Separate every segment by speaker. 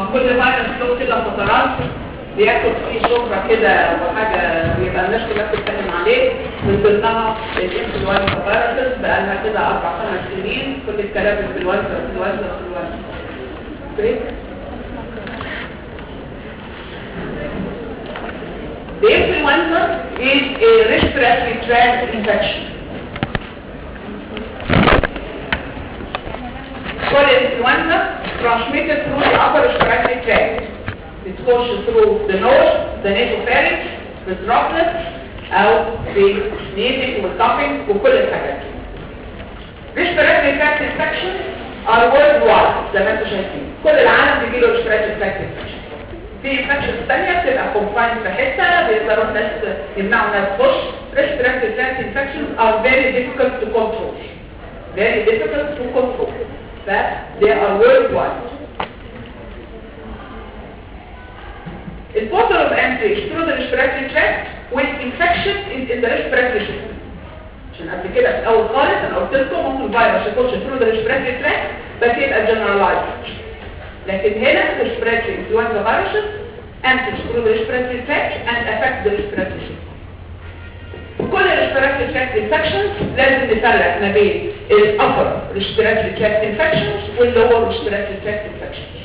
Speaker 1: كل فيروس له كده فترات بياخد فيه شهرة كده وحاجة بيبقى الناس كلها بتتكلم عليه، من ضمنها الانفلونزا فيروس بقى لها كده 4-5 سنين كل الكلام الانفلونزا. The influenza is a respiratory tract infection. كل influenza transmitted through the upper respiratory tract. It goes through the nose, the nasopharynx, the droplets, أو the sneezing والcoughing وكل الحاجات. Respiratory tract infections are worldwide زي ما انتم شايفين. كل العالم بيجيله respiratory tract infection. في infections تانية بتبقى confined في حتة بيقدروا الناس يمنعوا الناس تخش. Respiratory tract infections are very difficult to control. Very difficult to control. But they are worldwide. The portal of entry through the respiratory tract when infection is in the respiratory system. عشان قبل كده في الأول خالص أنا قلت لكم ممكن فيروس يخش through the respiratory tract بس يبقى generalized. لكن هنا respiratory influenza viruses enter through the respiratory tract and affect the respiratory system. كل respiratory tract infections لازم نفرق ما بين upper respiratory tract infections والlower respiratory tract infections.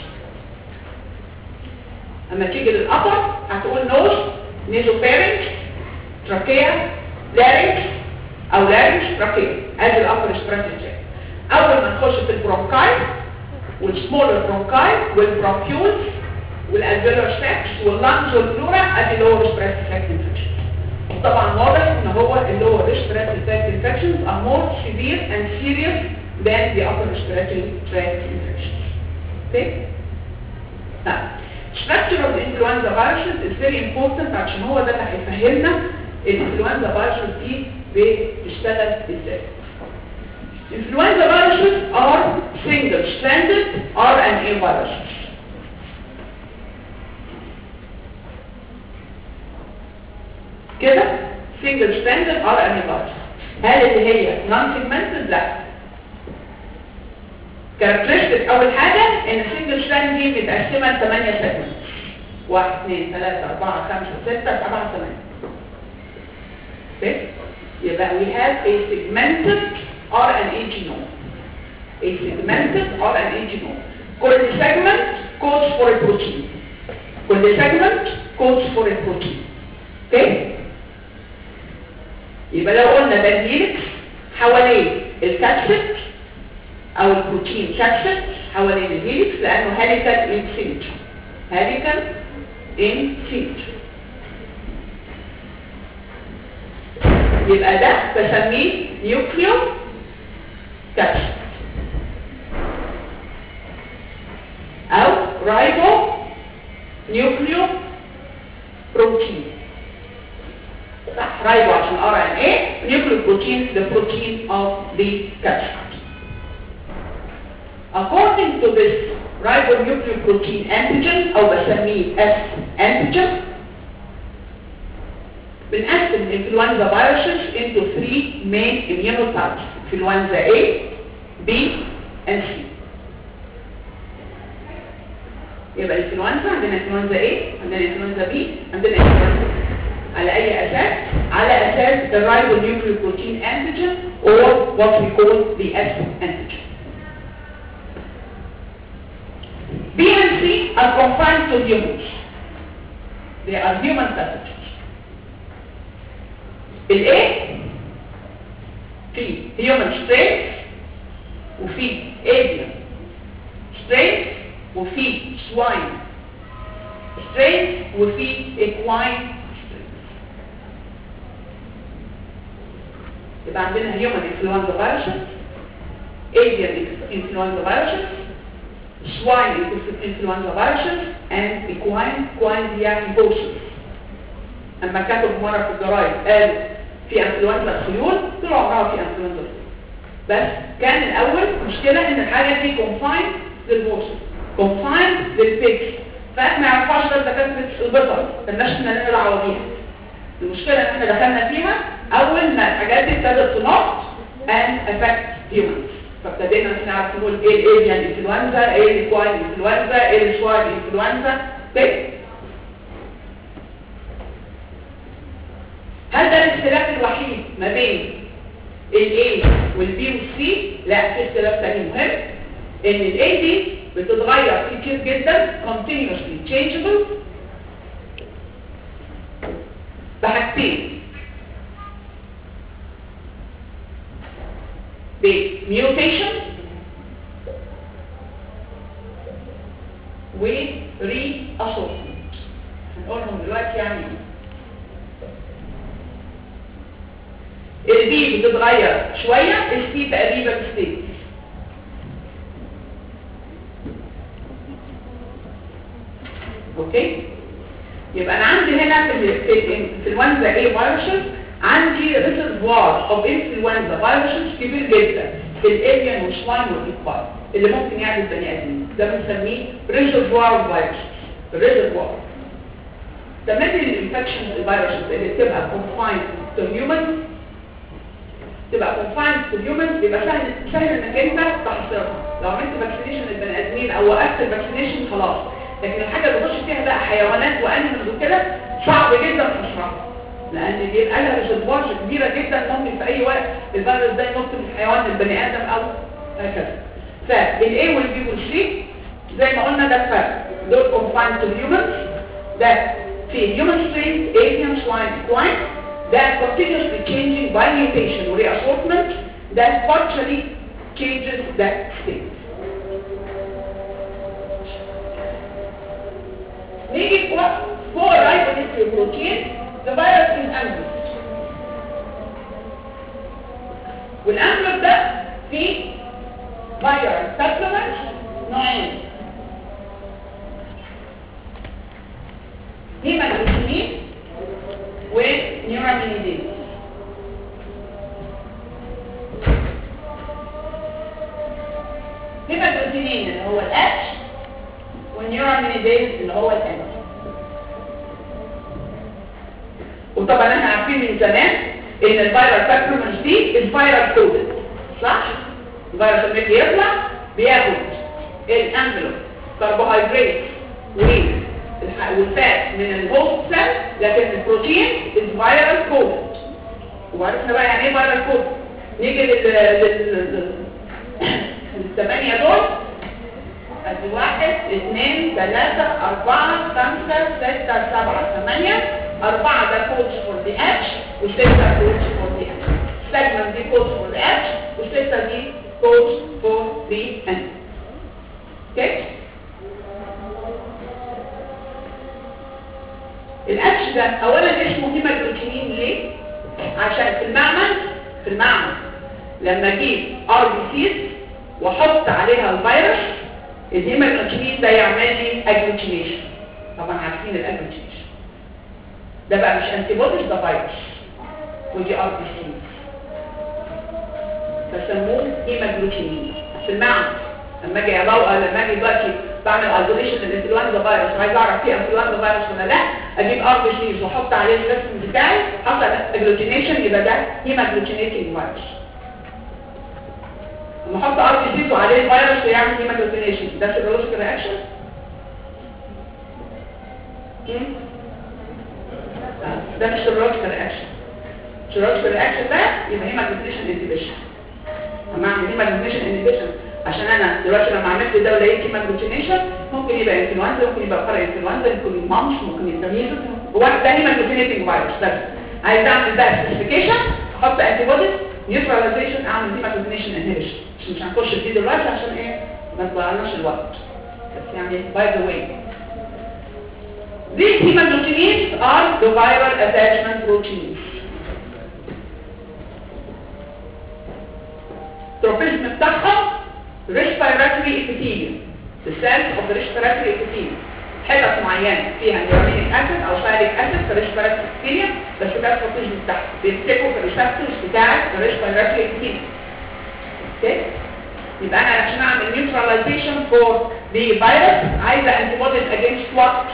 Speaker 1: اما تيجي للupper هتقول nose, nasopharynx, trachea, larynx او larynx, trachea. ادي الupper respiratory tract. اول ما نخش في البرونكاي والسمولر برونكاي والبرونكيولز والالفيولار ساكس واللانجز والبلورا ادي lower respiratory tract infections. طبعا واضح ان هو lower respiratory tract infections are more severe and serious than the upper respiratory tract infections. Okay? Now, structure of the influenza viruses is very important عشان هو ده اللي هيفهمنا الانفلونزا viruses دي بتشتغل ازاي. Influenza viruses are single-stranded RNA viruses. كده single-stranded RNA virus. هل اللي هي non-segmented؟ لا. characteristic اول حاجة ان single strand دي متقسمة ل 8 segments. 1 2 3 4 5 6 7 8. okay؟ يبقى we have a segmented RNA genome. A segmented RNA genome. كل segment codes for a protein. كل segment codes for a protein. okay؟ يبقى لو قلنا ده الهيلكس حوالين الكابسيد او البروتين كابسيد حوالين الهيلكس لانه هاليكال ان سيمتري. هاليكال ان سيمتري. يبقى ده بسميه نيوكليو كابسيد او رايبو نيوكليو بروتين. صح، رايبو عشان RNA, nucleoprotein the protein of the capsid. According to this ribonucleoprotein antigen او بسميه S antigen بنقسم influenza viruses into 3 main immunotypes: influenza A, B, and C. يبقى الانفلونزا عندنا influenza A, عندنا influenza B, عندنا influenza C. على اي اساس؟ على اساس الرايبونيوكليوبروتين antigen or what we call the S antigen. B and C are confined to humans. They are human pathogens. ال A في human strains وفي avian strains وفي swine strains وفي equine. يبقى عندنا human influenza viruses, avian influenza viruses, swine influenza viruses, and equine يعني بوشز. اما كاتب مرة في الجرايد قال في انفلونزا الخيول، طول عمرها في انفلونزا الخيول. بس كان الاول مشكلة ان الحاجة دي confined للبوشز، confined للبيكس، فما يعرفهاش غير دكاترة البيطري، مالناش احنا نلعب بيها. المشكلة ان احنا دخلنا فيها اول ما الحاجات دي ابتدت تنط and affect humans. فابتدينا نعرف نقول ايه الافيان انفلونزا، ايه الاكواين انفلونزا، ايه السوارد انفلونزا. هل ده الاختلاف الوحيد ما بين الاي والبي والسي؟ لا، في اختلاف ثاني مهم، ان الاي دي بتتغير كتير جدا continuously changeable بحاجتين، بميوتيشن وري اسورتمنت. هنقولهم دلوقتي يعني ايه. البي بتتغير شويه، السي تقريبا ستيت. اوكي، يبقى انا عندي هنا في الانفلونزا اي فيروسز عندي ريزرفوار اوف انفلونزا فيروسز كبير جدا في الافيان والسواين والايكوال اللي ممكن يعمل بني ادمين، ده بنسميه ريزرفوار فيروسز. الريزرفوار تمام. الانفكشن الفيروسز اللي بتبقى كونفايند تو هيومن، تبقى كونفايند تو هيومن، بيبقى سهل انك انت تحصرها. لو عملت فاكسينيشن للبني ادمين او وقفت الفاكسينيشن خلاص، لكن الحاجه اللي بتخش فيها بقى حيوانات وانيمالز وكده صعب جدا تحصرها، لان بيبقى لها ريزرفوارز كبيره جدا، ممكن في اي وقت الفيروس ده ينط من الحيوان للبني ادم او هكذا. فالاي والبي والسي زي ما قلنا ده الفرق، دول كونفايند تو هيومنز، ده في هيومن سترين avian swine equine، ده continuously changing by mutation or reassortment that partially changes that state. نيجي فوق الرايبونيوكليوبروتين the virus is enveloped، والانفلوب ده فيه viral supplements نوعين، هيماجلوبين ونيورامينيديز. هيماجلوبين اللي هو الاتش، والنيورامينيديز اللي هو الان. وطبعا احنا عارفين من زمان ان الفيرال سبلمنتس دي الفيرال كودد، صح؟ الفيروس لما يجي يطلع بياخد الانفلوب كربوهيدرات والفات من الهوست سيل، لكن البروتين الفيرال كودد. وعرفنا بقى يعني ايه فيرال كودد. نيجي للثمانيه دول، ادي 1 2 3 4 5 6 7 8. 4 ده كودز فور دي اتش، و6 كودز فور دي اتش. segment دي كودز فور دي اتش، و6 دي كودز فور دي ان. اوكي، الاتش ده اولا اسمه هيماجلوبين ليه؟ عشان في المعمل لما اجيب ار بي سيز واحط عليها الفيروس، الهيماجلوبين ده يعمل لي اجلوتينيشن. طبعا عارفين الاجلوتينيشن ده بقى مش انتي بوديز، ده فيروس، ودي ار بي سي، فسموه هيماجلوبين في المعمل. لما اجي دلوقتي بعمل ايزوليشن للانفلونزا فيروس وعايز اعرف فيه انفلونزا فيروس ولا لا، اجيب ار بي سي واحط عليه الرسم بتاعي، حصل اجلوتينيشن، يبقى ده هيماجلوتينيتنج فيروس. لما احط ار بي سي وعليه الفيروس ويعمل هيماجلوتينيشن، ده سيرولوجيكال رياكشن. ده مش سيرولوجيكال رياكشن. سيرولوجيكال رياكشن ده يبقى هيماجلوتينيشن انهبيشن. لما اعمل هيماجلوتينيشن انهبيشن، عشان انا دلوقتي لما عملت ده ولقيت هيماجلوتينيشن، ممكن يبقى انفلونزا، ممكن يبقى بارا انفلونزا، ممكن مامس، ممكن يبقى ميزل، وواحد ده هيماجلوتينيتنج فيروس. بس عايز اعمل بقى سبيسيفيكيشن، احط انتي بوديز نيوتراليزيشن، اعمل هيماجلوتينيشن انهبيشن. مش هنخش في دي دلوقتي عشان ايه ما تضيعناش الوقت، بس يعني باي ذا واي. These hemagglutinin are the viral attachment proteins. Tropism بتاعهم respiratory epithelium. The cells of the respiratory epithelium. حتت معينة فيها نيورامينيك اسيد او سايليك اسيد في الريسبيراتوري epithelium، بس ده التروبيزم بتاعهم بيمسكوا في الريسبتورز بتاع الريسبيراتوري epithelium. اوكي؟ يبقى انا عشان اعمل neutralization for the virus عايزه antibodies against what؟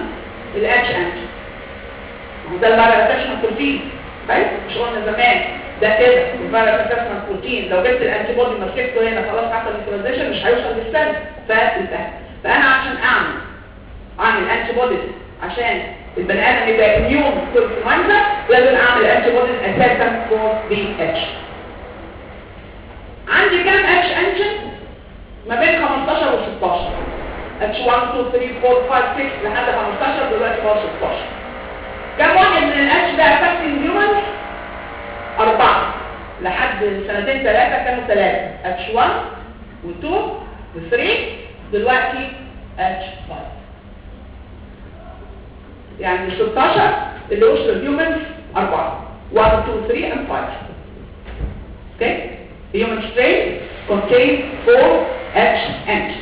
Speaker 1: الاتش انتي. وده الفيرال اتاشمنت بروتين، طيب مش قلنا زمان ده كده الفيروس اساسا بروتين، لو جبت الانتي بودي مسكته هنا خلاص حصل نيوتراليزيشن مش هيوصل للسيل فانتهى. فانا عشان اعمل انتي بوديز عشان البني ادم يبقى اميون تو الانفلونزا لازم اعمل انتي بوديز اساسا فور بي اتش. عندي كام اتش انجن؟ ما بين 15 و 16 اتش 1 2 3 4 5 6 لحد 15 دلوقتي هو 16. كم واحد من الاتش ده افكتنج هيومنز؟ 4. لحد سنتين 3 كانوا 3 اتش 1 و2 و3 دلوقتي اتش 5. يعني 16 اللي وصلوا الهيومنز 4 1 2 3 and 5. اوكي؟ The human strain contains 4 H antigens.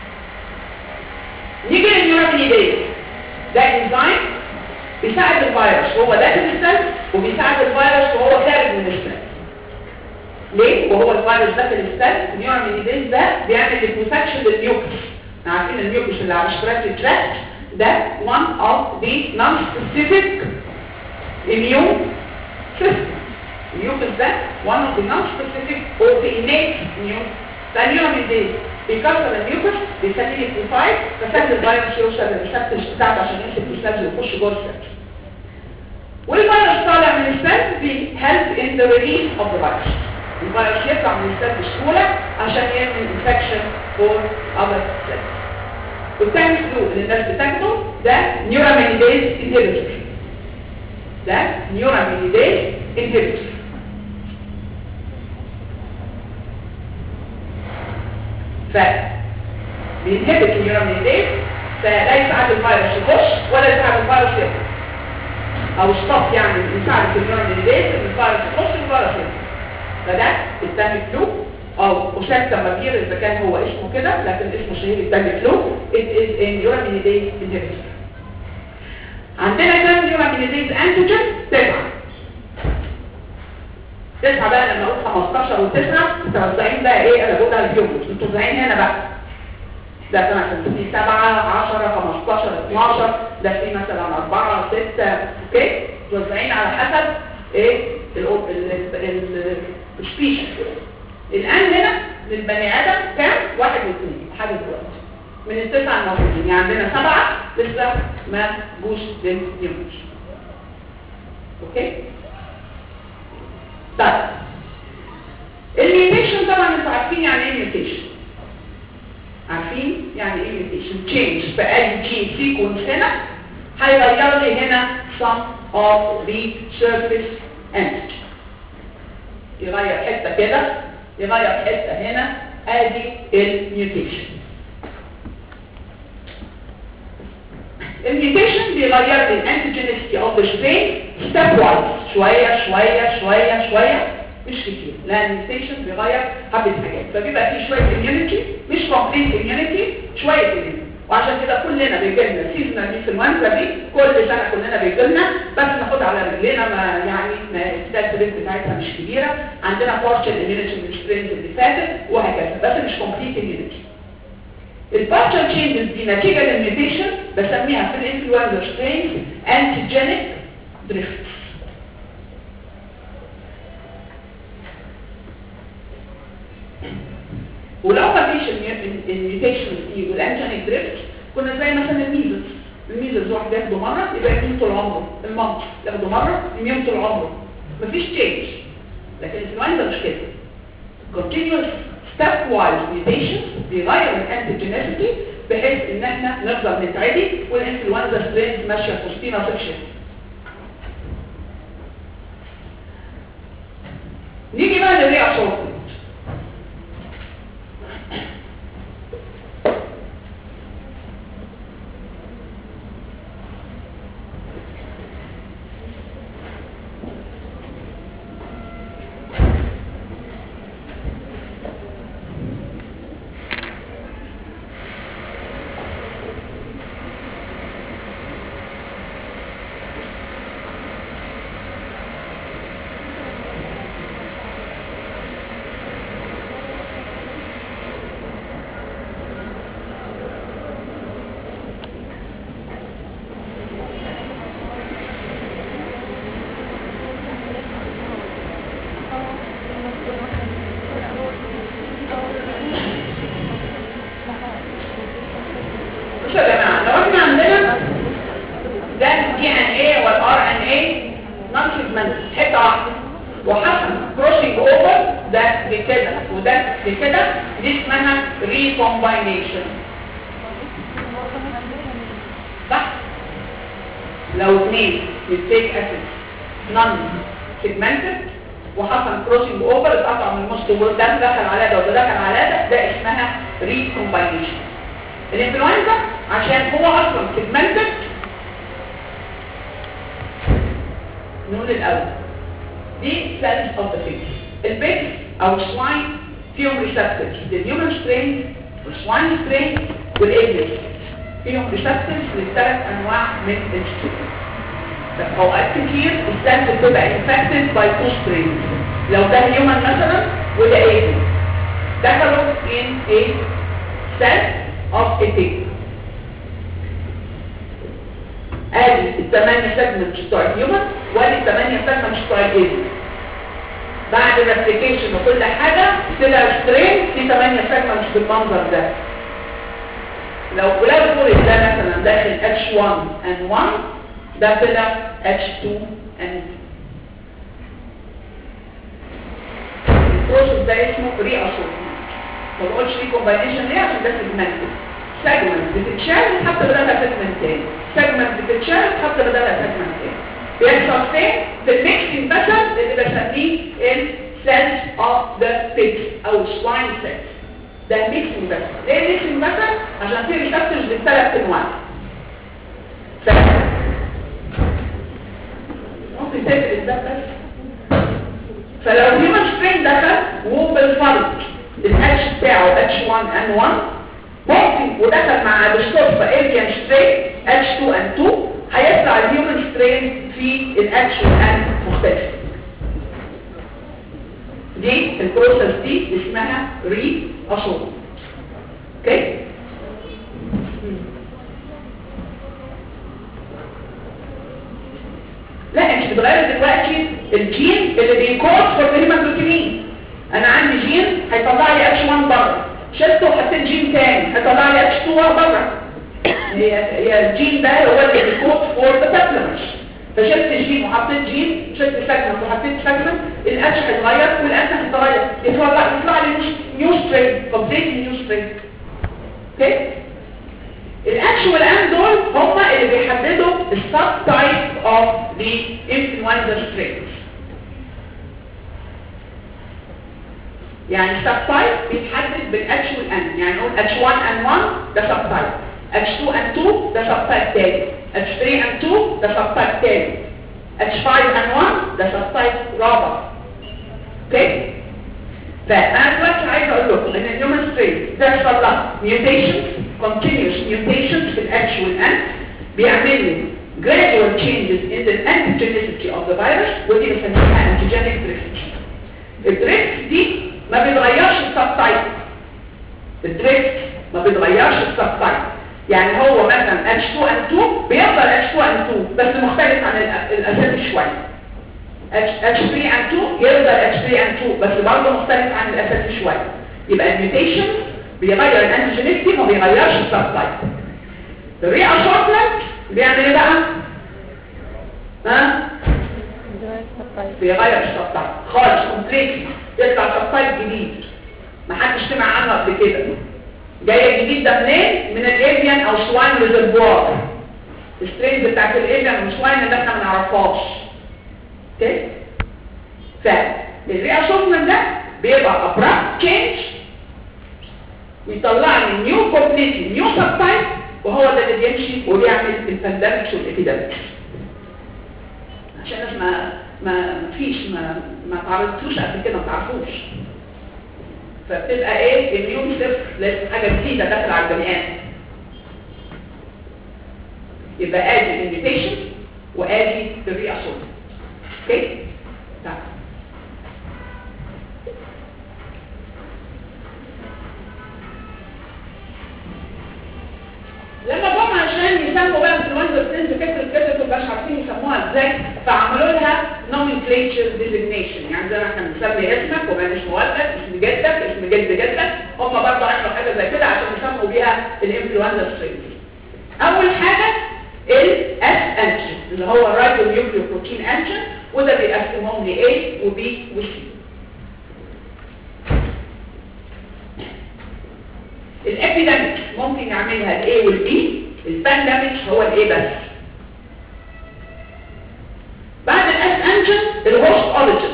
Speaker 1: نيجي للنيورامينيديز. ده انزيم بيساعد الفيروس وهو داخل السيل وبيساعد الفيروس وهو خارج من السيل. ليه؟ وهو الفيروس داخل السيل النيورامينيديز ده بيعمل ديفوسكشن للميوكس. عارفين الميوكس اللي على الريسبيراتوري تراكت ده one of the non-specific immune systems. الميوكس ده one of the non-specific or the innate immune. فالنيورامينيديز بيكسر الميوكس بيخليه يكتفايد فسهل الفيروس يوصل للريسبتورز بتاعته عشان يمسك السيلز ويخش جوه السيل. والفيروس طالع من السيل بيهلب in the release of the virus. الفيروس يطلع من السيل بسهوله عشان يعمل infection for other cells. والتاني فلو اللي الناس بتاخده ده نيورامينيديز inhibitor. ده نيورامينيديز inhibitor. بينهبط النيورامينيديز فلا يساعد الفيروس يخش ولا يساعد الفيروس يخرج او ستوب يعني يساعد النيورامينيديز ان الفيروس يخش والفيروس يخرج. فده التامي فلو او اوساكتامافير اذا كان هو اسمه كده لكن اسمه الشهير التامي فلو it is a neuraminidase inhibitor. عندنا كام نيورامينيديز انتيجين؟ 9 بقى لما اقول 15 و9 متوزعين بقى ايه؟ انا بقولها الهيومنز متوزعين هنا بقى ده مثلا في 7 10 15 12 ده في مثلا 4 6 اوكي متوزعين على حسب ايه السبيشيز. الان هنا للبني ادم كام؟ 1 و2 لحد دلوقتي من ال9 الموجودين يعني عندنا 7 لسه ما جوش للهيومنز. اوكي طيب الميوتيشن طبعا انتوا عارفين يعني ايه ميوتيشن. عارفين يعني ايه ميوتيشن؟ تشينج في اي جين سيكونس هنا هيغير لي هنا some of the surface antigen. يغير حته كده يغير حته هنا ادي الميوتيشن. الميوتيشن بيغير لي الانتيجينيستي اوف ذا سترين ستيب وايز شويه شويه شويه شويه مش كتير لان الميوتيشن بيغير حبه حاجات فبيبقى فيه شويه اميونيتي مش كومبليت اميونيتي شويه اميونيتي. وعشان كده كلنا بيجي لنا سيزونال انفلونزا دي كل سنه كلنا بيجي لنا بس ناخدها على رجلينا ما يعني الستات ريت بتاعتها مش كبيره عندنا بارشل اميونيتي من السترينز اللي فاتت وهكذا بس مش كومبليت اميونيتي. البارشل تشينجز دي نتيجه للميوتيشن بسميها في الانفلونزا سترينز انتيجينيك دريفت. ولو ما فيش الميوتيشن دي والانتيجينيك دريفت كنا زي مثلا الميزلز واحد ياخده مره يبقى اميون طول عمره. المامس ياخده مره اميون طول عمره مفيش تشينج. لكن الانفلونزا مش كده continuous stepwise mutation بيغير الانتيجينيسيتي بحيث ان احنا نفضل نتعدي والانفلونزا سترينز ماشيه في وسطينا سكشن. نيجي بقى للريأسورتمنت. بصوا يا جماعه، لو احنا عندنا ده دي ان ايه والار ان ايه نون سيجمنت حته واحده وحصل كروسنج اوفر ده بكده وده بكده، دي اسمها ريكومباينيشن. صح؟ لو اثنين ميثيك اسيد نون سيجمنتد وحصل كروسنج اوفر، اتقطع من النص وده دخل على ده وده دخل على ده اسمها ريكومباينيشن. الانفلونزا عشان هو اصلا سيجمنتد، نقول الاول دي سيلز اوف ذا فيش. البيكس او السواين فيهم ريسبتورز للهيومن سترين والسواين سترين والايجلس، فيهم ريسبتورز للثلاث انواع من السترين. اوقات كتير السيلز بتبقى انفكتد باي تو سترينز، لو ده هيومن مثلا وده ايجل دخلوا ان a cell of a pig. ادي الثمانية سيجمنتس بتوع الهيومن وادي الثمانية سيجمنتس بتوع الايجل. بعد الريبليكيشن وكل حاجة طلع سترين في 8 سيجمنتس بالمنظر ده. لو ولاد فورد ده مثلا داخل H1N1 ده طلع H2N2. البروسيس ده اسمه ري اسورتمنت. ما بقولش ري كومباينيشن ليه؟ عشان ده سيجمنت. سيجمنت بتتشال وتحط بدلها سيجمنت تاني، سيجمنت بتتشال وتحط بدلها سيجمنت تاني. بيحصل فين؟ في الميكسنج مثلا اللي بسميه السيلز اوف ذا بيجز او سواين سيلز. ده ميكسنج بس. ليه ميكسنج مثلا؟ عشان في ريسبتورز للثلاث انواع. ممكن تقفل ده بس. فلو الهيومن سترين دخل وبالفرق الاتش بتاعه H1N1 ممكن ودخل مع بالصدفه الين سترين H2N2 هيطلع الهيومن سترين في الH1N مختلف. دي البروسيس دي اسمها ري اسورتمنت. اوكي؟ لا انت بتغير دلوقتي الجين اللي بيكود فور الهيموجلوبين. انا عندي جين هيطلع لي H1 بره، شلته وحطيت جين تاني هيطلع لي H2 بره. هي الجين ده هو اللي بيكود فور ذا سبلمنتس. فشلت جين وحطيت جين، شلت سيجمنت وحطيت سيجمنت، الاتش هيتغير والاتش هيتغير، يطلع لي نيو سترين، كومبليت نيو سترين. اوكي؟ الاتش والان دول هم اللي بيحددوا السب تايب اوف ذا انفلونزا سترينز. يعني السب تايب بيتحدد بالاتش والان، يعني نقول H1N1 ده سب تايب، H2N2 ده سب تايب تاني، H3N2 ده سب تايب تاني، H5N1 ده سب تايب رابع. اوكي؟ فانا دلوقتي عايز اقول لكم ان الهيومن سترين ده يحصل لها ميوتيشنز، continuous mutations في الاتش والان، بيعمل لي gradual changes in the antigenicity of the virus، ودي بنسميها antigenic drift. الدريفت دي ما بيتغيرش السب تايب. الدريفت ما بيتغيرش السب تايب، يعني هو مثلا H2N2 بيفضل H2N2 بس مختلف عن الاساسي شويه. H3N2 يفضل H3N2 بس برضه مختلف عن الاساسي شويه. يبقى الميوتيشن بيغير الانتيجينيتي ما بيغيرش السب تايب. الري اسورتمنت بيعمل ايه بقى؟ ها؟ بيغير السب تايب خالص كومبليتلي، يطلع سب تايب جديد ما حدش سمع عنه قبل كده. جاي الجديد ده منين؟ من الافيان او سواين ريزرفوار. السترينز بتاعت الافيان والسواين اللي احنا ما نعرفهاش. اوكي؟ فالري اسورتمنت ده بيبقى ابراكت تشينج ويطلع لي نيو كومبليتلي نيو سب تايب، وهو ده اللي بيمشي وبيعمل البانديميكس والابيديميكس. عشان الناس ما تعرضتوش قبل كده، ما تعرفوش. فبتبقى ايه؟ النيو صفر، لازم حاجه جديده داخله على البني ادم. يبقى ادي الميوتيشن وادي الري اسورتمنت. اوكي؟ طيب لما جم عشان يسموا بقى انفلونزا سترينز فكره كده مبقاش عارفين يسموها ازاي، فعملوا لها نومنكليتشر ديزيجنيشن. يعني زي ما احنا بنسمي اسمك وبعدين اسم والدك، اسم جدك، اسم جد جدك، هم برضه عملوا حاجه زي كده عشان يسموا بيها الانفلونزا سترينز. اول حاجه الاس انجن اللي هو الرايبو نيوكليوبروتين انجن، وده بيقسمهم ل A و B و C. الابيديميك ممكن يعملها ال A وال B، البانديميك هو ال A بس. بعد الاس انجن الهوست اوريجين،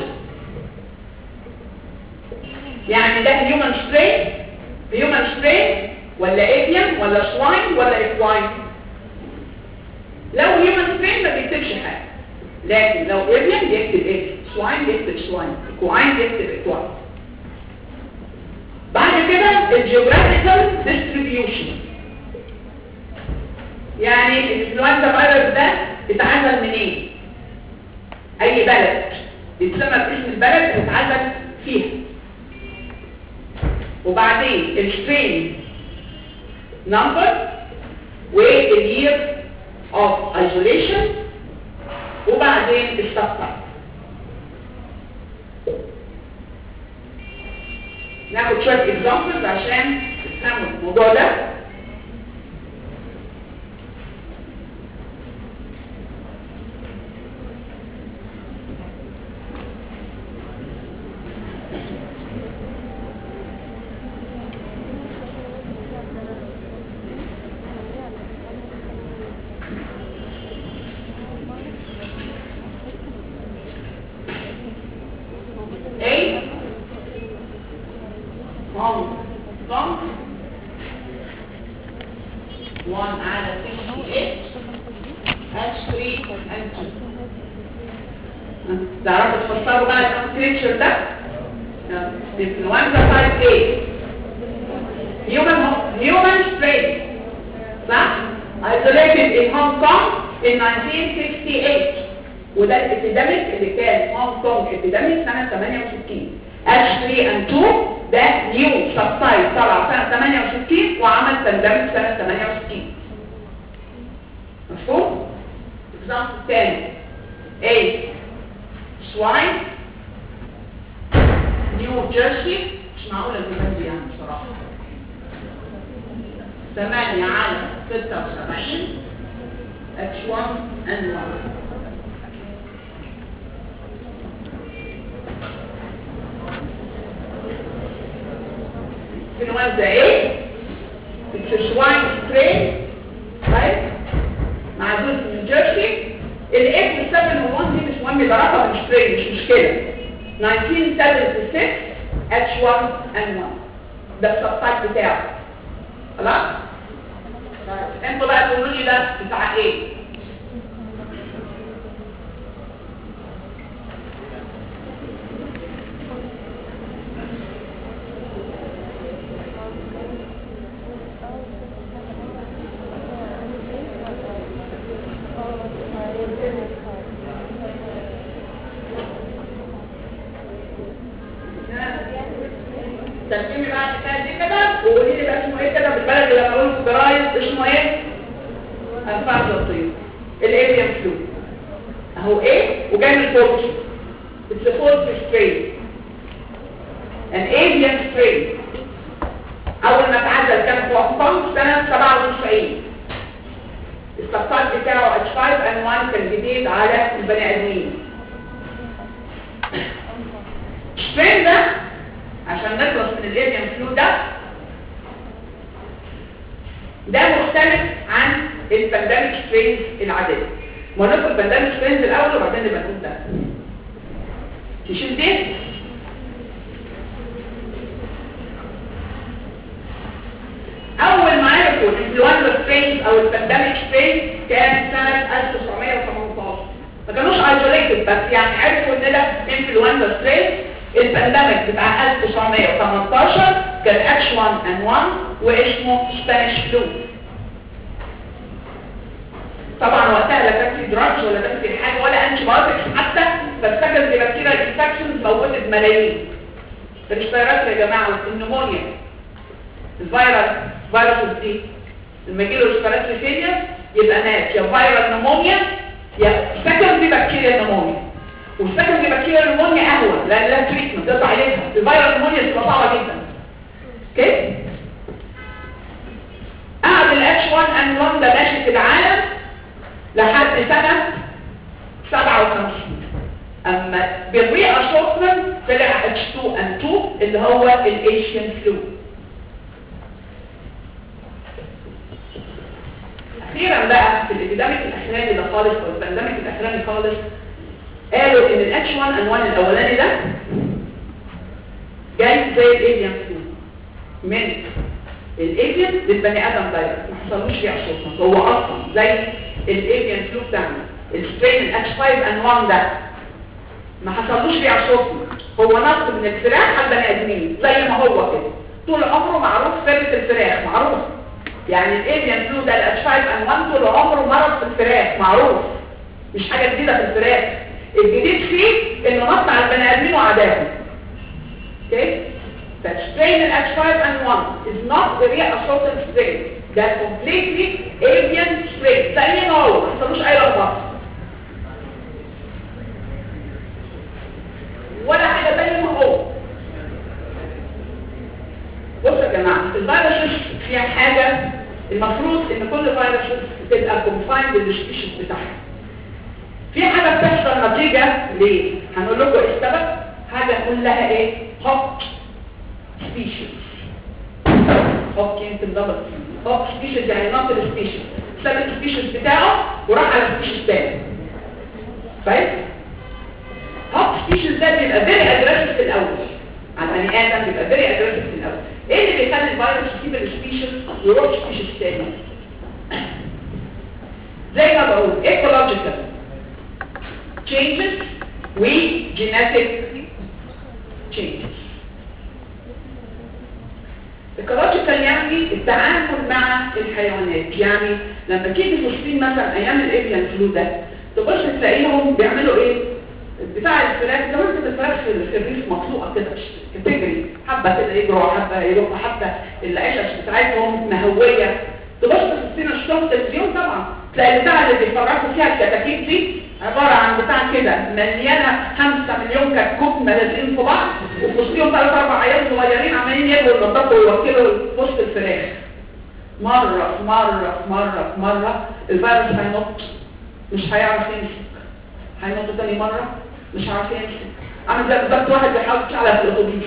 Speaker 1: يعني ده هيومن سترين ولا ايفيان ولا سواين ولا اكواين. لو هيومن سترين ما بيكتبش حاجه، لكن لو ايفيان بيكتب ايه، سواين بيكتب سواين، اكواين بيكتب اكواين. بعد كده الجيوغرافيكال ديستريبيوشن، يعني الانفلونزا فيروس ده اتعزل منين؟ اي بلد بيتسمى باسم البلد اللي اتعزل فيها. وبعدين السترين نمبر والير اوف ايزوليشن، وبعدين السبتايب. ناخد شويه اكزامبلز عشان تفهموا الموضوع ده. تعرفوا تفسروا بقى الكونتريكشر ده؟ انفلونزا تايب A human strain صح؟ isolated in Hong Kong in 1968، وده الابيديميك اللي كان هونج كونج ابيديميك سنة 68. H3N2 ده نيو سبتايب طلع سنة 68 وعمل بانديميك سنة 68. مفهوم؟ اكزامبل تاني A سواين نيو جيرسي، مش معقولة الجمال دي يعني بصراحة. 8 على 76 H1N1. انفلونزا A سواين سترين طيب مع جزء من جيرسي. الاف 701 دي مش مهم، ده رقم سترين مش مشكله. 1976 H1N1 ده السبتايب بتاعه. خلاص انتوا بقى تقولوا لي ده بتاع ايه؟ ترجمي بقى الحكايه دي كده وقولي لي بقى اسمه ايه كده بالبلد اللي بقول في الجرايد اسمه ايه؟ انفاس الطيور. الافيان فلو اهو ايه وجاي من البورتي. It's a poultry strain. An avian strain. اول ما اتعزل كان في هونج كونج سنه 97. السبتايب بتاعه H5N1 كان جديد على البني ادمين. السترين ده عشان نخلص من الافيان فلو ده مختلف عن البانديميك سترينز العاديه. ما ناخد البانديميك سترينز الاول وبعدين نبقى نقول ده. تشيل دي اول ما عرفوا الانفلونزا سترينز او البانديميك سترينز كان سنه 1918. ما كانوش ايزوليتد بس يعني عرفوا ان ده انفلونزا سترينز. البانديميك بتاع 1918 كان H1N1 واسمه سبانيش فلو. طبعا وقتها لا كان في دراجز ولا كان في حاجه ولا انتي بايوتكس حتى، فالسكند بكتيريا انفكشنز موتت ملايين. الريسبيراتوري يا جماعه النمونيا الفيروس دي لما يجي له ريسبيراتوري فيلير يبقى مات يا فيرال نمونيا يا سكند بكتيريا نمونيا. والسكند بكتيريا نمونيا اهون لان لها تريتمنت تقطع عليها. الفيرال نمونيا بتبقى صعبه جدا. اوكي؟ قعد ال H1N1 ده ماشي لحد سنة 57. اما بالري اشورتمنت طلع H2N2 اللي هو الاشيان فلو. اخيرا بقى في الابيديميك الاخراني ده خالص او البانديميك الاخراني خالص قالوا ان الH1N1 الاولاني ده جاي زي الالين فلو من الالين للبني ادم دايركت، ما حصلوش فيه اشورتمنت، هو اصلا زي الالين فلو بتاعنا السترين H5N1 ده ما حصلوش فيه اشورتمنت، هو نقص من الفراخ على البني ادمين زي ما هو كده طول عمره معروف فكره الفراخ معروف. يعني الالين فلو ده الH5N1 طول عمره مرض في الفراخ معروف، مش حاجه جديده في الفراخ، الجديد فيه انه نط على البني ادمين وعداهم. اوكي؟ فالسترين الH5N1 is not a reassorted strain، ده completely alien strain زي ما هو ما حصلوش اي لخبطه ولا حاجه زي ما هو. بصوا يا جماعه الفيروسز فيها حاجه المفروض ان كل فيروس تبقى كونفايند للسبيشيز بتاعها. في حاجه بتحصل نتيجه ليه؟ هنقول لكم ايه السبب؟ حاجه نقول لها ايه؟ هوت سبيشيز. هوت يمكن دبل هوت سبيشيز يعني نوت السبيشيز، ساب السبيشيز بتاعه وراح على سبيشيز تاني. كويس؟ هوت سبيشيز ده بيبقى فيري اجريسيف في الاول على البني ادم، بيبقى فيري اجريسيف في الاول. ايه اللي بيخلي الفيروس يسيب السبيشيز ويروح سبيشيز تاني؟ زي ما بقول ecological changes و genetic changes. ecological يعني التعامل مع الحيوانات، يعني لما تيجي فلسطين مثلا ايام الالين فلو ده تبص تلاقيهم بيعملوا ايه؟ بتاع الفراخ زي ما انت الفراخ في الريف مطلوقه كده بتجري، حبه كده يجروا حبه يروحوا، حتى العشش بتاعتهم مهويه. تبص في الشرطه التلفزيون طبعا تلاقي البتاع اللي بيفرقوا فيها الكتاكيت دي عباره عن بتاع كده مليانه 5 مليون كتكوت ملازقين في بعض، وفي وسطهم 3 4 عيال صغيرين عمالين يجروا ينضفوا ويوكلوا في وسط الفراخ. مره الفيروس هينط مش هيعرف يمسك، هينط تاني مره مش عارف يمسك، عامل زي بالظبط واحد بيحاول يطلع في الاتوبيس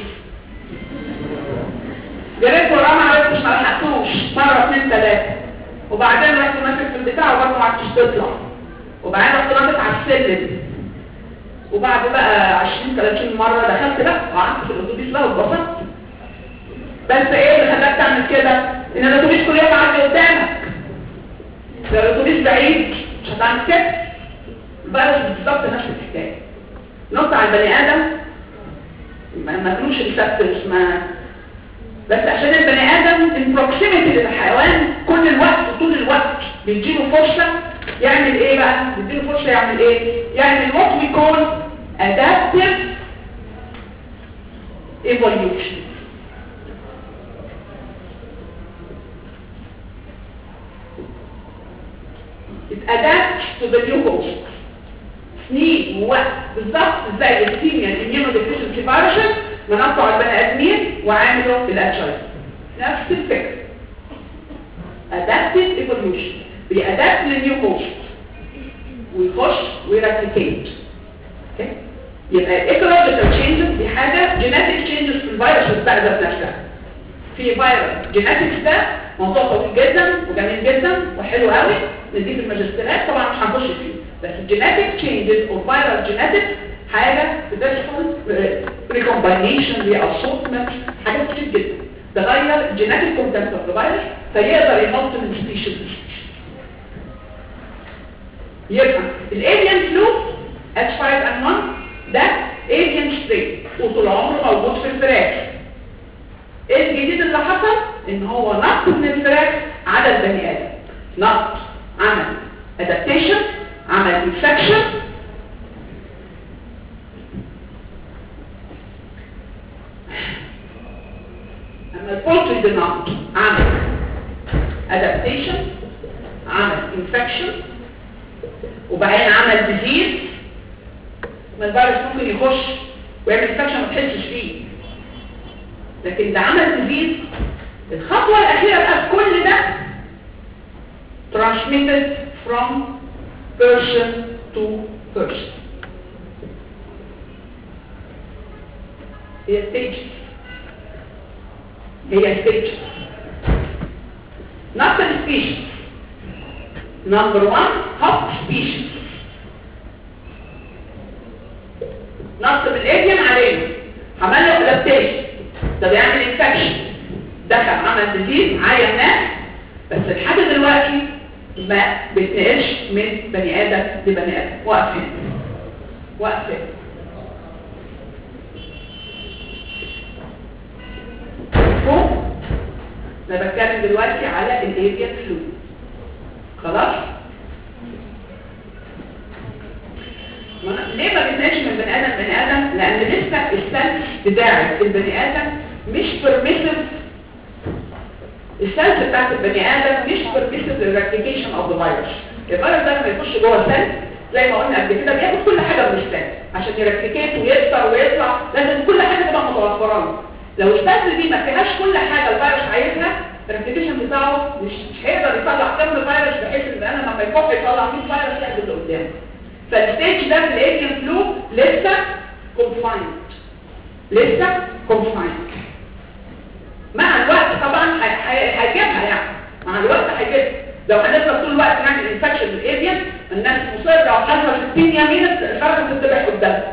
Speaker 1: جريت وراه ما عرفتش ما لحقتوش مره 2 3 وبعدين رحت ماسك في البتاع وبرضه ما عرفتش تطلع، وبعدين رحت نطت على السلم، وبعد بقى 20 30 مره دخلت بقى وقعدت في الاتوبيس بقى واتبسطت. بس ايه اللي خلاك تعمل كده؟ ان الاتوبيس كل يوم عدى قدامك، لو الاتوبيس بعيد مش هتعمل كده. الفيروس بالظبط نفس الحكايه، نط على البني ادم ما كانوش ريسبتورز ما بس عشان البني ادم البروكسيميتي للحيوان كل الوقت طول الوقت بيديله فرصه يعمل ايه بقى؟ بيديله فرصه يعمل ايه؟ يعمل what we call adaptive evolution. it adapts to the new host. سنين ووقت بالظبط زي السيميا immunodeficiency viruses منطوا على البني ادمين وعاملوا الاتشايز نفس الفكره. adaptive evolution بيأدابت للنيو هوست ويخش ويرابليكيت. اوكي يبقى الايكولوجيكال تشينجز دي حاجه، جينيتيك تشينجز في الفيروس بتاع ذات نفسها. في فيروس جينيتكس ده موضوع طويل جدا وجميل جدا وحلو قوي نديه في الماجستيرات طبعا مش هنخش فيه، بس الجينيتيك تشينجز او فيروس جينيتكس حاجه بتحصل ريكومباينيشن رياسورتمنت حاجات كتير جدا تغير الجينيتيك كونتنت اوف ذا فيروس فيقدر ينط من سبيشيز. يبقى الالين فلو H5N1 ده alien strain وطول عمره موجود في الفراخ. الجديد اللي حصل ان هو نط من الفراخ على البني ادم، نط عمل adaptation عمل infection. اما البولتري ده نط عمل adaptation عمل infection وبعدين عمل disease. ما الفيروس ممكن يخش ويعمل infection ما تحسش فيه، لكن ده عمل disease. الخطوة الأخيرة بقى في كل ده transmitted from person to person. هي stages. Not the species. Number 1 hot species. نص بالإيديم عليه عمل له adaptation. ده بيعمل infection. دخل عمل ديزيز عيا ناس. بس لحد دلوقتي ما بيتنقلش من بني آدم لبني آدم. وقف هنا. أنا بتكلم دلوقتي على الإيديم فلو. خلاص؟ ليه ما بيتنقلش من بني آدم لبني آدم؟ لأن لسه السلس بتاع البني آدم مش permissive. السلس بتاعت البني آدم مش permissive للريبليكيشن اوف ذا فيروس. الفيروس ده لما يخش جوه السلس زي ما قلنا قبل كده بياخد كل حاجه من السلس عشان يريبليكيت ويكسر ويطلع. لازم كل حاجه تبقى متوفره له. لو السلس دي ما فيهاش كل حاجه الفيروس عايزها الريبليكيشن بتاعه مش هيقدر يطلع كم فيروس بحيث ان انا لما يفك يطلع 100 فيروس يحدث قدامه. فالستيج ده في الايديم فلو لسه confined. مع الوقت طبعا هيجيبها يعني مع الوقت هيجيبها. لو هنفضل طول الوقت نعمل انفكشن بالايديم الناس مصره وحالها 60 يمين الفرق بتتبع قدامها.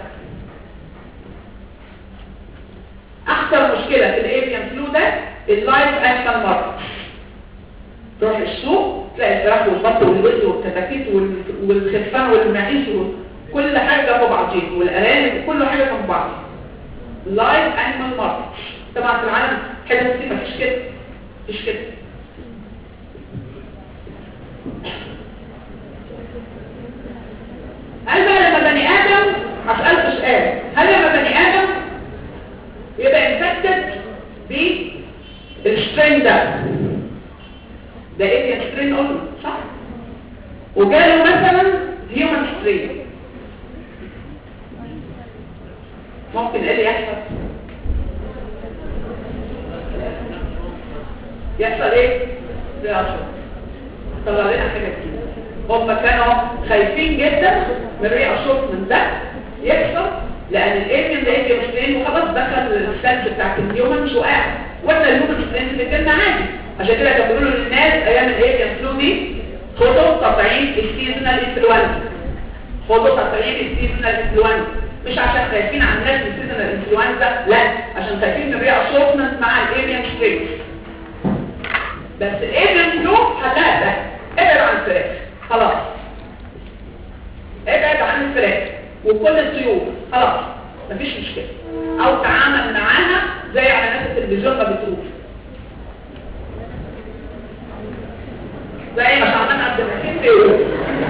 Speaker 1: اكثر مشكله في الايديم فلو ده اللايف اكشن مارك. تروح السوق تلاقي الفراخ والبط والوز والكتاكيت والخرفان والمعيش وكل حاجه جنب بعضيها والارانب وكل حاجه جنب بعضيها. لايف انيمال ماركت. طبعا في العالم حاجه كتير مفيش كده. هل بقى لما بني ادم هسألك سؤال، هل لما بني ادم يبقى انفكتد بالسترين ده ايه سترين قلنا صح؟ وجاله مثلا هيومن سترين ممكن ايه اللي يحصل ايه؟ رياضة طلع لنا حاجة كتير. هم كانوا خايفين جدا من الريأشورمنت ده يحصل لان الايديم ده ايديم سترين وخلاص دخل السلس بتاعت الهيومن وقع وقلنا الهيومن سترين اللي كنا عادي. عشان كده كانوا بيقولوا للناس ايام الايديم فلو دي خدوا تطعيم السيزونال انفلونزا. مش عشان خايفين عن الناس من السيزونال انفلونزا، لا عشان خايفين من الريأشورمنت مع الايديم سترين. بس الايديم فلو حلها ده ابعد عن الفراخ خلاص. ابعد عن الفراخ وكل الطيور خلاص مفيش مشكله. او تعامل معاها زي اعلانات التلفزيون ما بتقول زي ما شعبان عبد الحكيم بيقول.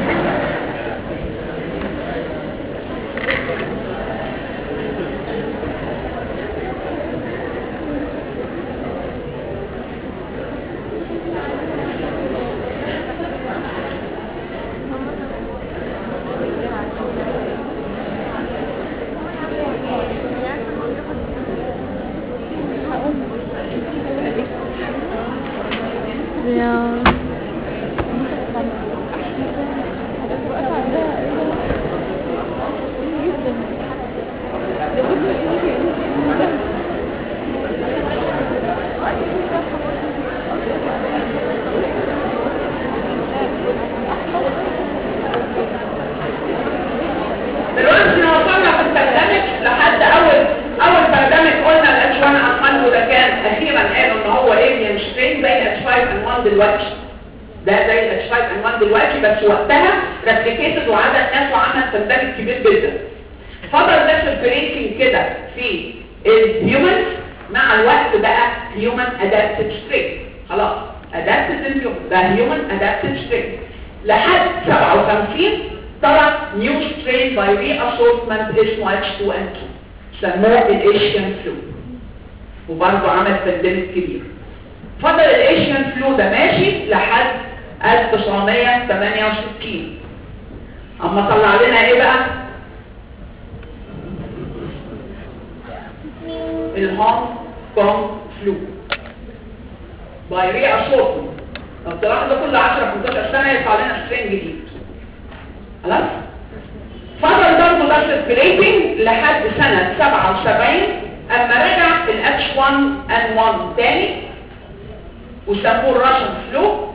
Speaker 1: اسمه H2N2 سموه الاشيان فلو وبرضه عمل بندمج كبير. فضل الاشيان فلو ده ماشي لحد 1968 اما طلع لنا ايه بقى؟ الهونج كونج فلو باي ريأشورمنت. لو تلاحظوا كل 10-15 سنه يطلع لنا سترين جديد. خلاص. فضل برضه ده سيركيليتنج لحد سنة 77 اما رجع ال H1N1 تاني وسموه الراشن فلو.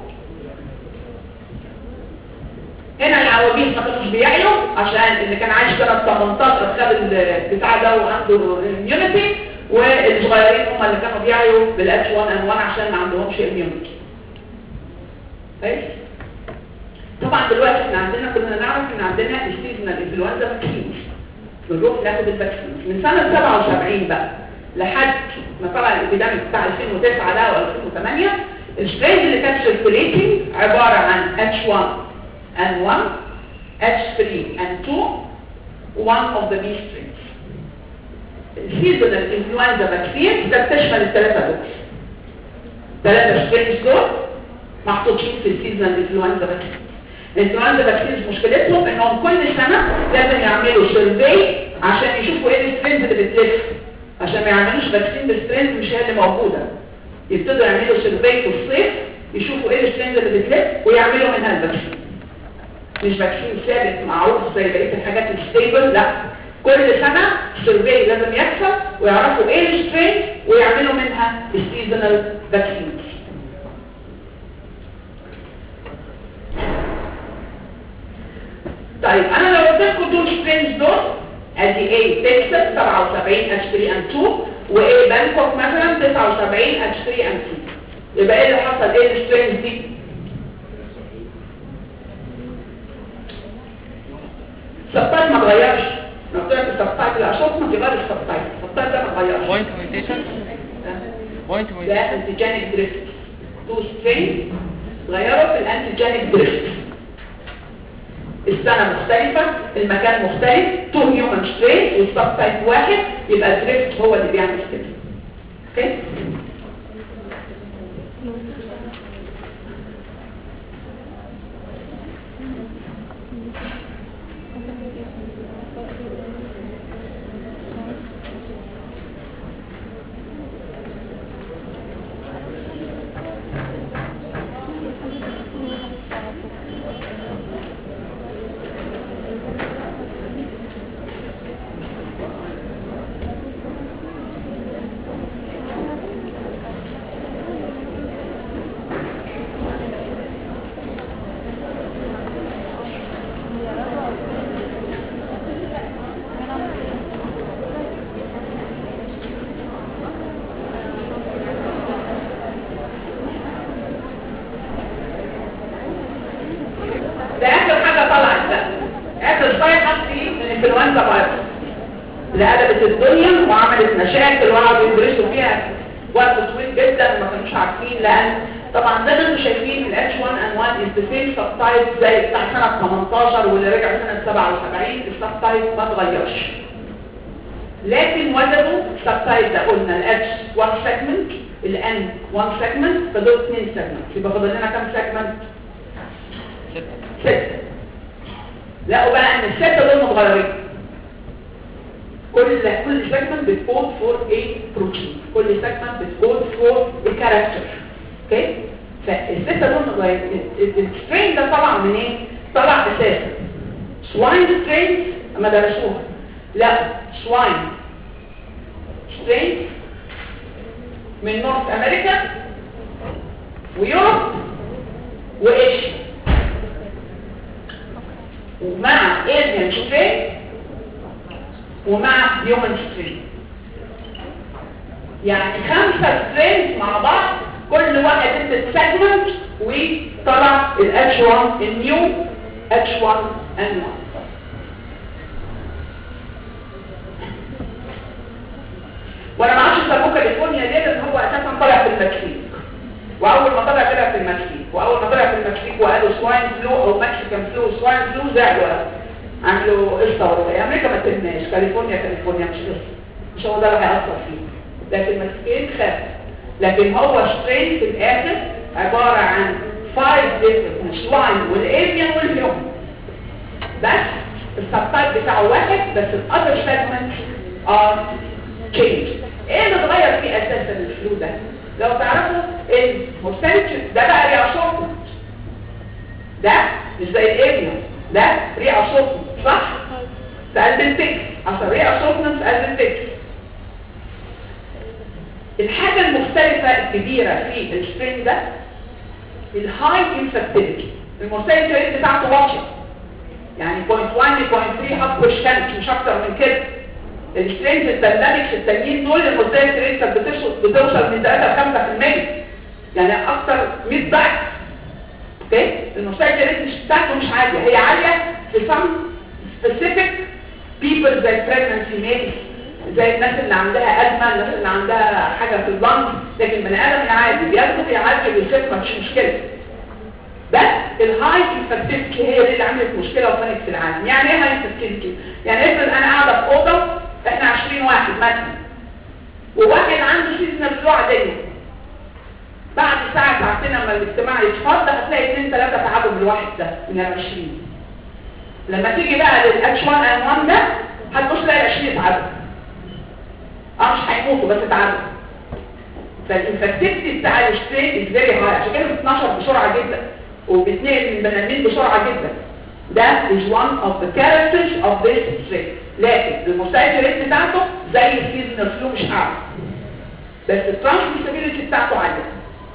Speaker 1: هنا العواجيز ما كانوش بيعيوا عشان اللي كان عايش سنة 18 خد البتاع ده وعنده immunity، والصغيرين هم اللي كانوا بيعيوا بال H1N1 عشان ما عندهمش immunity. كويس؟ طبعا دلوقتي احنا كنا نعرف ان عندنا السيزونال انفلونزا فاكسينز، بنروح ناخد الفاكسينز من سنة 77 بقى لحد ما طلع الابيديميك بتاع 2009 ده و2008. السترينز اللي كانت سيركيليتنج عبارة عن H1N1 H3N2 one of the B strains. السيزونال انفلونزا فاكسين ده بتشمل الثلاثة دول. ثلاثة سترينز دول محطوطين في السيزونال انفلونزا فاكسين. الانفلونزا فاكسينز مشكلتهم انهم كل سنة لازم يعملوا سيرفي عشان يشوفوا ايه السترينز اللي بتلف، عشان ما يعملوش فاكسين بالسترينز مش هي اللي موجودة. يبتدوا يعملوا سيرفي في الصيف يشوفوا ايه السترينز اللي بتلف ويعملوا منها الفاكسين. مش فاكسين ثابت معروف زي بقيه الحاجات الستيبل، لا، كل سنه سيرفي لازم يحصل ويعرفوا ايه السترين ويعملوا منها السيزونال فاكسينز. طيب انا لو قلت لكم دول سترينز دول ادي A تكساس 77 H3N2 و A بانكوك مثلا 79 H3N2، يبقى ايه اللي حصل؟ ايه السترينز دي؟ السبتايت ما اتغيرش. لو طلعت السبتايت الاشخاص ما تغير السبتايت ده ما اتغيرش.
Speaker 2: بوينت ميوتيشن
Speaker 1: ده انتيجينيك دريفت. تو سترين غيروا في الانتيجينيك دريفت. السنه مختلفه، المكان مختلف، تو هيومن سترين والسبتايت واحد، يبقى الدريفت هو اللي بيعمل كده. اوكي؟ الدنيا وعملت مشاكل وقعدوا يدرسوا فيها وقت طويل جدا وما كانوش عارفين، لان طبعا زي ما انتم شايفين ال H1N1 is the same subtype زي بتاع سنه 18 واللي رجع سنه 77. السبتايب ما اتغيرش، لكن وجدوا السبتايب ده قلنا ال H 1 segment ال N 1 segment، فدول 2 segments، يبقى فاضل لنا كام segment؟ 6. لقوا بقى ان الستة دول متغيرين. كل segment بتكود فور a بروتين، كل segment بتكود فور a character. اوكي؟ فالستة دول متغيرين. السترين ده طلع من ايه؟ طلع اساسا سواين سترين اما درسوها، لا سواين سترين من نورث امريكا ويوروب وايشيا، ومع ايزيان سترين ومع هيومن سترين، يعني 5 سترينز مع بعض، كل واحد ادت سيجمنت وطلع ال H1 النيو H1N1. وانا ما اعرفش سموه كاليفورنيا ليه، لان هو اساسا طلع في المكسيك، واول ما طلع كده في المكسيك، واول ما طلع في المكسيك وقالوا سواين فلو او مكسيكان فلو سواين فلو زعلوا، عملوا قصه ولا امريكا ما تهمناش، كاليفورنيا مش قصه، مش هو ده اللي هيأثر فيه، لكن المكسيكيين خافوا. لكن هو سترين في الاخر عباره عن 5 different سواين والافيان والهيومن، بس السبتايب بتاعه واحد، بس الاذر سيجمنتس ار تشينج. ايه اللي اتغير فيه اساسا الفلو ده؟ لو تعرفوا المورتاليتي ده بقى رياسورتمنت، ده مش زي الافيان، ده ري اسوفنس صح؟ في قلب الفكر عشان ري اسوفنس في قلب الفكر. الحاجة المختلفة الكبيرة في السترين ده الهاي انفكتيفيتي. المورتاليتي ريت بتاعته واطية يعني 0.1 ل 0.3 هاف% مش اكتر من كده. السترينز البانديميكس التانيين دول المورتاليتي ريت كانت بتوصل من 3 ل 5%، يعني اكتر 100 ضعف. اوكي المورتاليتي ريت مش بتاعته مش عالية، هي عالية في some specific people زي pregnancy males، زي الناس اللي عندها أزمة، الناس اللي عندها حاجة في اللنج، لكن بني آدم عادي بياخد يعالج ويخف مفيش مشكلة. بس الهاي انفكتيفيتي هي اللي عملت مشكلة وفانت في العالم. يعني ايه هاي انفكتيفيتي؟ يعني افرض انا قاعدة في أوضة احنا 20 واحد مثلا، وواحد عنده سيزنال فلو عادية، بعد ساعة ساعتين لما الاجتماع يتفضل هتلاقي 2 3 تعبوا بالواحد ده من ال 20. لما تيجي بقى للH1N1 ده هتبص تلاقي 20 تعبوا. مش هيموتوا بس تعبوا. فالانفكتيفيتي بتاع السترين از فيري هاي، عشان كده بتتنشر بسرعه جدا وبتنقل من بني ادمين بسرعه جدا. ده is one of the characters of this strain. لكن المورتاليتي ريت بتاعته زي السيزونال فلو مش اعلى، بس الترانسميسابيلتي بتاعته عاليه.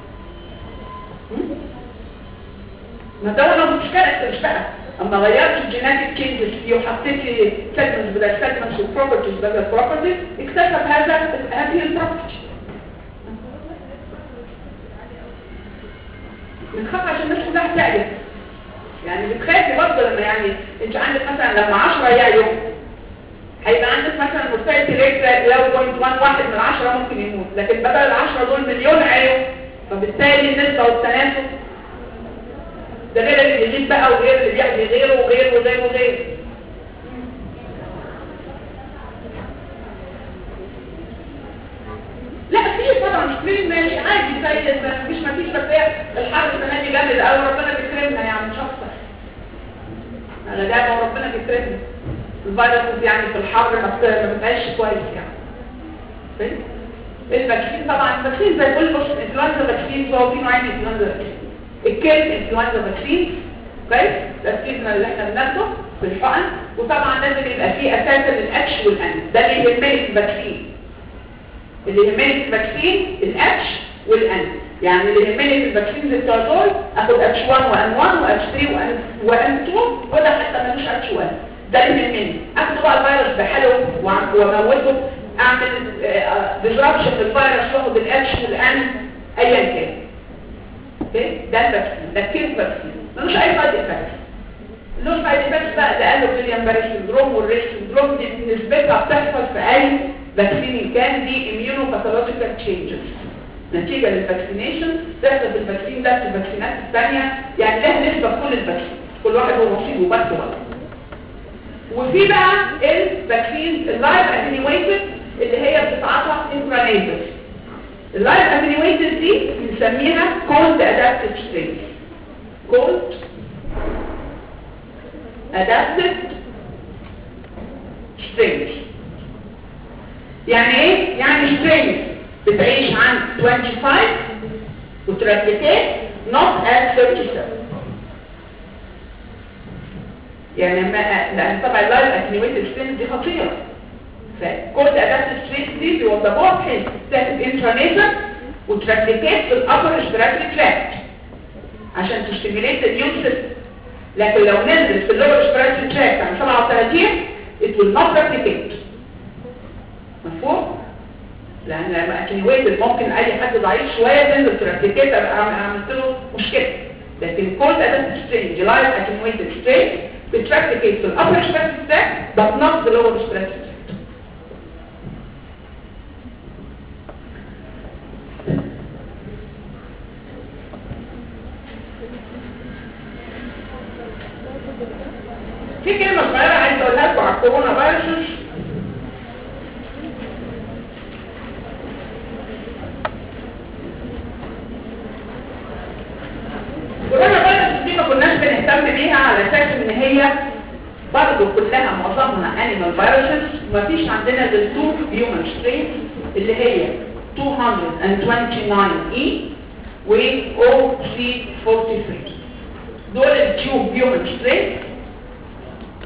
Speaker 1: ما ده انا مش كاركترز بقى، اما غيرت الجيناتيك تشينجز فيه وحطيت لي سيجمنتس بدل سيجمنتس وبروبرتيز بدل بروبرتيز، اكتسب هذه البروبرتي. بتخاف عشان الناس كلها تعرف، يعني بتخافي برضه لما يعني انت عندك مثلا لما 10 يعيوا هيبقى عندك مثلا مورتاليتي ريت لو 0.1 واحد من 10 ممكن يموت، لكن بدل ال 10 دول مليون عيوا، فبالتالي النسبه والتناسب ده غير اللي بيجيب بقى وغير اللي بيحكي غيره وغيره وغيره وغيره. لا في طبعا ستريم ماشي عادي زي مفيش بس هي الحر السنه دي جامد قوي، ربنا بيكرمنا يعني مش اكتر. انا جايبه وربنا بيكرمنا. الفيروس يعني في الحر ما بتبقاش كويس يعني. الفاكسين طبعا الفاكسين زي كل انفلونزا فاكسين، هو في نوعين انفلونزا فاكسين. الكيل انفلونزا فاكسين كويس، ده السيزونال اللي احنا بناخده في الحقن، وطبعا لازم يبقى فيه اساسا الاتش والان، ده اللي يهمني في الفاكسين. اللي يهمني في الفاكسين الاتش والان، يعني اللي يهمني في الفاكسين بتوع دول اخد اتش 1 وان 1 واتش 3 وان 2 وده حتى ملوش اتش 1، ده اللي يهمني. اخد بقى الفيروس بحاله واموته، اعمل ديسربشن للفيروس واخد الاتش والان ايا كان. اوكي ده الفاكسين، ده كيف فاكسين ملوش اي سايد افكت. له سايد افكت بقى ده قالوا جيليان باري سندروم والريش سندروم، دي نسبتها بتحصل في اي فاكسين كان، دي اميونوباثولوجيكال تشينجز نتيجه للفاكسينيشن تحصل في الفاكسين ده في الفاكسينات الثانيه، يعني لها نسبه في كل الفاكسين، كل واحد هو نصيبه بس بقى. وفي بقى الفاكسين اللايف اتنيويتد اللي هي بتتعاطى انترانيزل. اللايف اتنيويتد دي بنسميها كولد ادابتيف سترينز. كولد ادابتيف سترينز يعني ايه؟ يعني سترينز بتعيش عن 25 وتركتين not at 37. يعني لان طبعا اللايف اتنيويتد سترينز دي خطيره، فكل ادابتيف سترينز دي بيوضبوها بحيث تاخد انترانيزل وتركتين في الابر ريسبيراتوري تراكت عشان تستيميليت الاميون سيستم، لكن لو نزلت في اللور ريسبيراتوري تراكت عن 37 it will not replicate. مفهوم؟ لان لما اتنيويتد ممكن اي حد ضعيف شويه تنزل تركتين عملت له مشكله، لكن كل ادابتيف سترينج لايف اتنيويتد سترينج بتركتين في الابر ريسبيراتوري تراكت but not the lower ريسبيراتوري تراكت. في كلمة صغيرة عايز اقولها لكم على الكورونا فيروس. الكورونا فيروس دي ما كناش بنهتم بيها على اساس ان هي برضه كلها معظمها انيمال فيروسز، ومفيش عندنا غير 2 هيومن سترينز اللي هي 229E و OC43. دول التيوب هيومن سترينز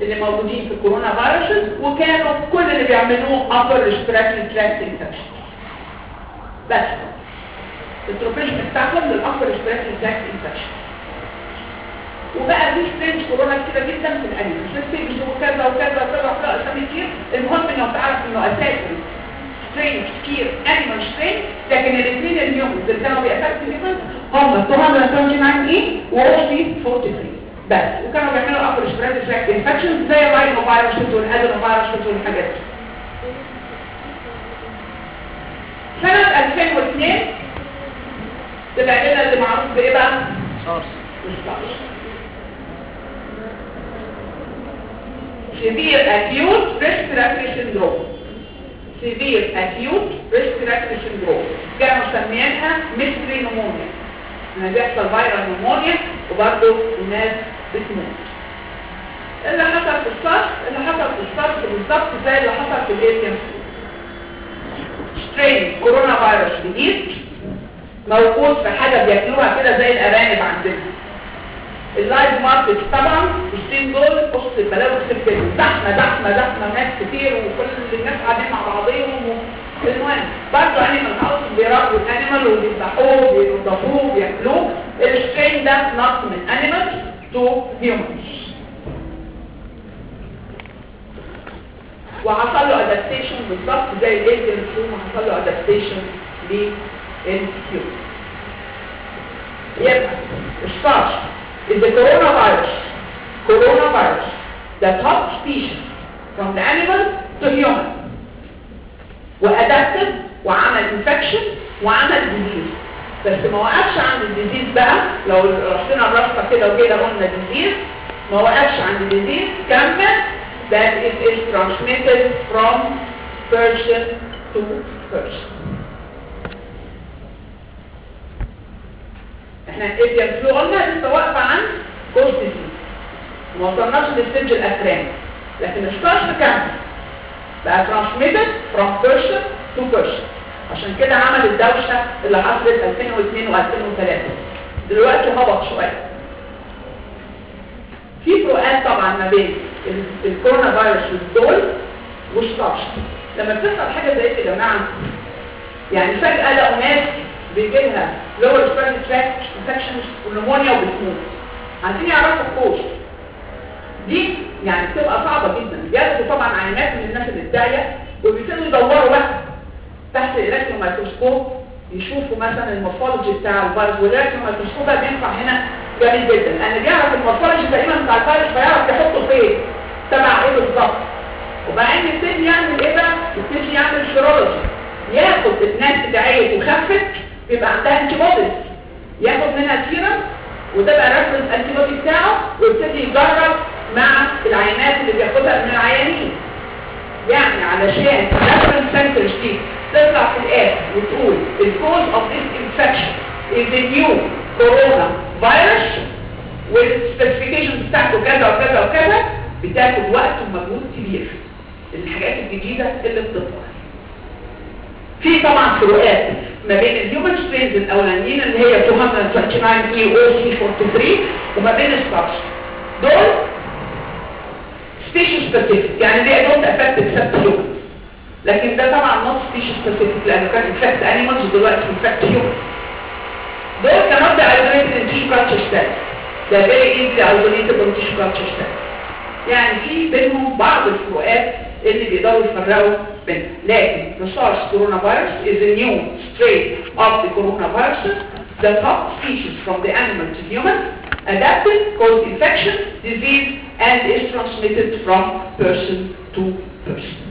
Speaker 1: اللي موجودين في الكورونا فيروسز، وكانوا كل اللي بيعملوه upper respiratory tract infection بس. التروبيشن بتاعهم للupper respiratory tract infection. وبقى في سترينج كورونا كتير جدا في الانيمال، سترينج وكذا وكذا وكذا اسامي كتير. المهم انه تعرف انه اساسا سترينج كتير انيمال سترينج، لكن الاثنين الهيومنز اللي كانوا بيأفكت الهيومنز هم 229 اي وOC 43 بس، وكانوا بيعملوا upper respiratory tract infections زي الراينو فيروسز والادينوفيروسز والحاجات دي. سنة 2002 طلع لنا اللي معروف بايه بقى؟ سارس. Severe acute respiratory syndrome. Severe acute respiratory syndrome. كانوا مسميينها mystery pneumonia. انها بيحصل فيرال نيمونيا وبرضه الناس بتموت. اللي حصل في الصرف بالظبط زي اللي حصل في الإيديان سترين كورونا فيروس جديد موجود في حاجه بياكلوها كده زي الارانب عندنا. اللايف ماركت طبعا الصين دول قصه البلاوي كتير، زحمه ناس كتير وكل الناس قاعدين مع بعضهم. المهم برضه انيمال هاوس بيراقبوا الانيمال وبيذبحوه وبينضفوه وبياكلوه. السترين ده نط من انيمالز تو هيومنز، وحصل له ادابتيشن بالظبط زي الايديان فلو ما حصل له ادابتيشن للكيو. يبقى السارس is the coronavirus that top species from the animal to human وادابتد وعمل infection وعمل disease. بس ما وقفش عند الديزيز بقى، لو رحنا الرصه كده وكده قلنا disease، ما وقفش عند disease، كمل that it is transmitted from person to person. احنا الابيان فلو قلنا لسه واقفه عن كوز ديزيز، ما وصلناش للستيج الاخراني، لكن السارس كامل بقى transmitted from person to person. عشان كده عمل الدوشه اللي حصلت 2002 و2003. دلوقتي هبط شويه. في فروقات طبعا ما بين الكورونا فيروس دول والسارس. لما بتحصل حاجه زي كده يا جماعه، يعني فجاه لقوا ناس بيجي لها lower respiratory tract infections ونمونيا وبتموت، عايزين يعرفوا الكوز دي، يعني بتبقى صعبه جدا. بياخدوا طبعا عينات من الناس اللي اتضايقت وبيبتدوا يدوروا بقى تحت الالكترون مايكروسكوب يشوفوا مثلا المورفولوجي بتاع الفيروس، والالكترون مايكروسكوب ده بينفع هنا جميل جدا، لان بيعرف المورفولوجي تقريبا بتاع الفيروس، فيعرف يحطه فين تبع ايه بالظبط. وبعدين يبتدي يعمل ايه بقى؟ يبتدي يعمل سيرولوجي، ياخد الناس دعايه وخفت بيبقى عندها انتي بوديز، ياخد منها سيرم وده بقى ريفرنس انتي بودي بتاعه، ويبتدي يجرب مع العينات اللي بياخدها من العيانين. يعني علشان الريفرنس سنترز دي تطلع في الاخر وتقول الكوز اوف ذيس انفكشن از نيو كورونا فيروس والسبيسيفيكيشن بتاعته كذا وكذا وكذا، بتاخد وقت ومجهود كبير. الحاجات الجديده اللي بتطلع في طبعا فروقات ما بين الهيومن سترينز الاولانيين اللي هي 229 اي وOC 43 وما بين السارس. دول سبيشيز سبيسيفيك، يعني دي دونت افكت اكسبت هيومن، لكن ده طبعا نوت سبيشيز سبيسيفيك لانه كان افكت انيمالز ودلوقتي افكت هيومن. دول كانوا ايزوليتد ان تيشو كالتشر ستايل، ده فيري ايزلي ايزوليتد ان تيشو كالتشر ستايل. يعني في بينهم بعض الفروقات اللي بيقدروا يفرقوا بينهم. لكن the SARS coronavirus is a new strain of the coronavirus, the top species from the animal to human, adapted, cause infection, disease, and is transmitted from person to person.